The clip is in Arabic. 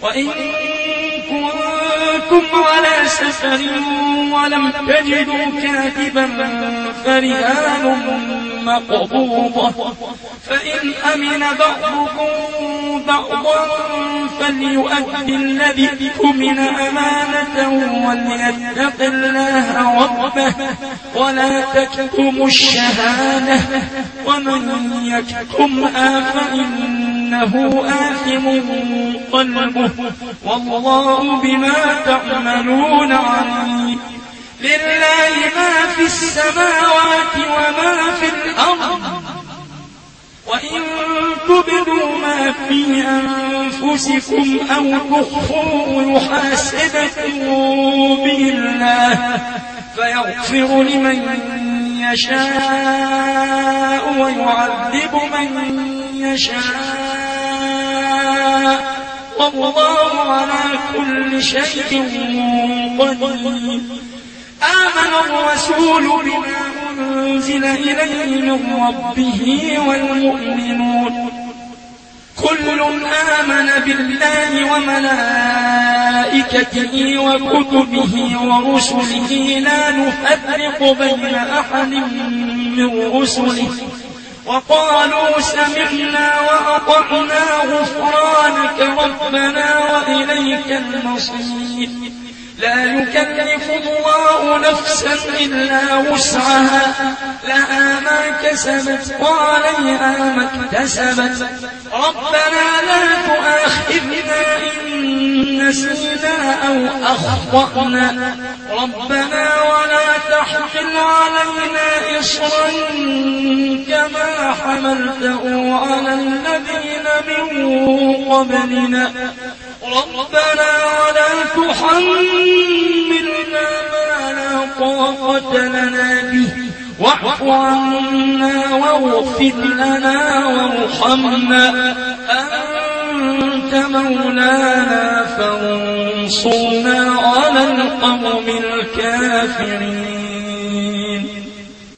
وإن كنتم على سفر ولم تجدوا كاتبا فرهان مقبوضة، فإن أمن بعضكم بعضا فليؤدي الذي اؤتمن أمانته وليتق الله ربه ولا تكتموا الشهادة، ومن يكتمها فإنه آثم قلبه والله بما تعملون عليم. لله ما في السماوات وما في الأرض، وإن تبدوا ما في أنفسكم أو تخفوه يحاسبكم به الله فيغفر لمن يشاء ويعذب من يشاء، والله على كل شيء قدير. آمن الرسول بما أنزل إليه من ربه والمؤمنون كل آمن بالله وملائكته وكتبه ورسله لا نفرق بين أحد من رسله وقالوا سمعنا وأطعنا غفرانك ربنا وإليك المصير. لا يكلف الله نفسا إلا وسعها، لها ما كسبت وعليها ما اكتسبت. ربنا لا تؤاخذنا إن نسينا أو أخطأنا، ربنا ولا تحمل علينا إصرا كما حملته على الذين من قبلنا، ربنا ولا تحملنا ما لا طاقة لنا به واعف عنا واغفر لنا وارحمنا أنت مولانا فانصرنا على القوم الكافرين.